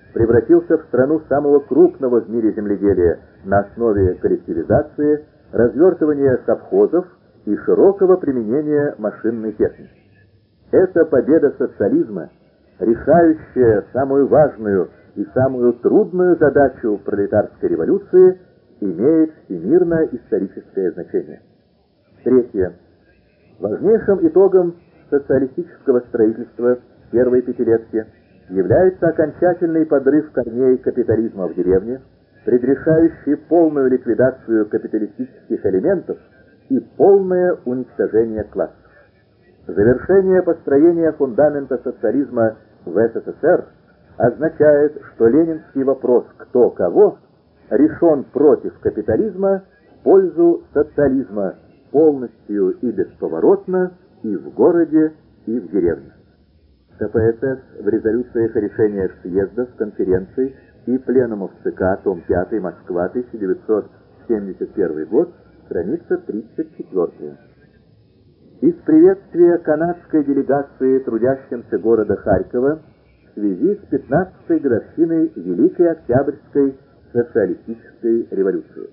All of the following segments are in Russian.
превратился в страну самого крупного в мире земледелия на основе коллективизации, развертывания совхозов и широкого применения машинной техники. Эта победа социализма, решающая самую важную и самую трудную задачу пролетарской революции, имеет всемирно-историческое значение. Третье. Важнейшим итогом социалистического строительства первой пятилетки является окончательный подрыв корней капитализма в деревне, предрешающий полную ликвидацию капиталистических элементов и полное уничтожение классов. Завершение построения фундамента социализма в СССР означает, что ленинский вопрос «кто кого» решен против капитализма в пользу социализма полностью и бесповоротно и в городе, и в деревне. КПСС в резолюциях и решениях съездов, конференций и пленумов ЦК, том 5, Москва, 1971 год, страница 34. Из приветствия канадской делегации трудящимся города Харькова в связи с 15-й годовщиной Великой Октябрьской социалистической революции,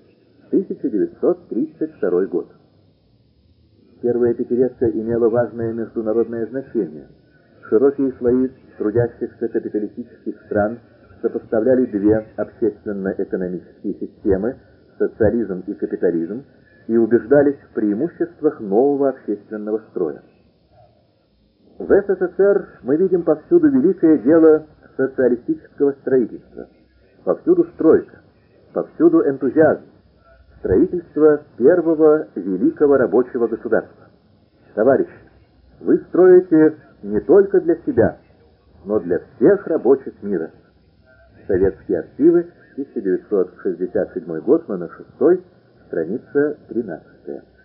1932 год. Первая пятилетка имела важное международное значение. Широкие слои трудящихся капиталистических стран сопоставляли две общественно-экономические системы, социализм и капитализм, и убеждались в преимуществах нового общественного строя. В СССР мы видим повсюду великое дело социалистического строительства. Повсюду стройка, повсюду энтузиазм, строительство первого великого рабочего государства. Товарищи, вы строите не только для себя, но для всех рабочих мира. Советские архивы, 1967 год, номер 6, страница 13.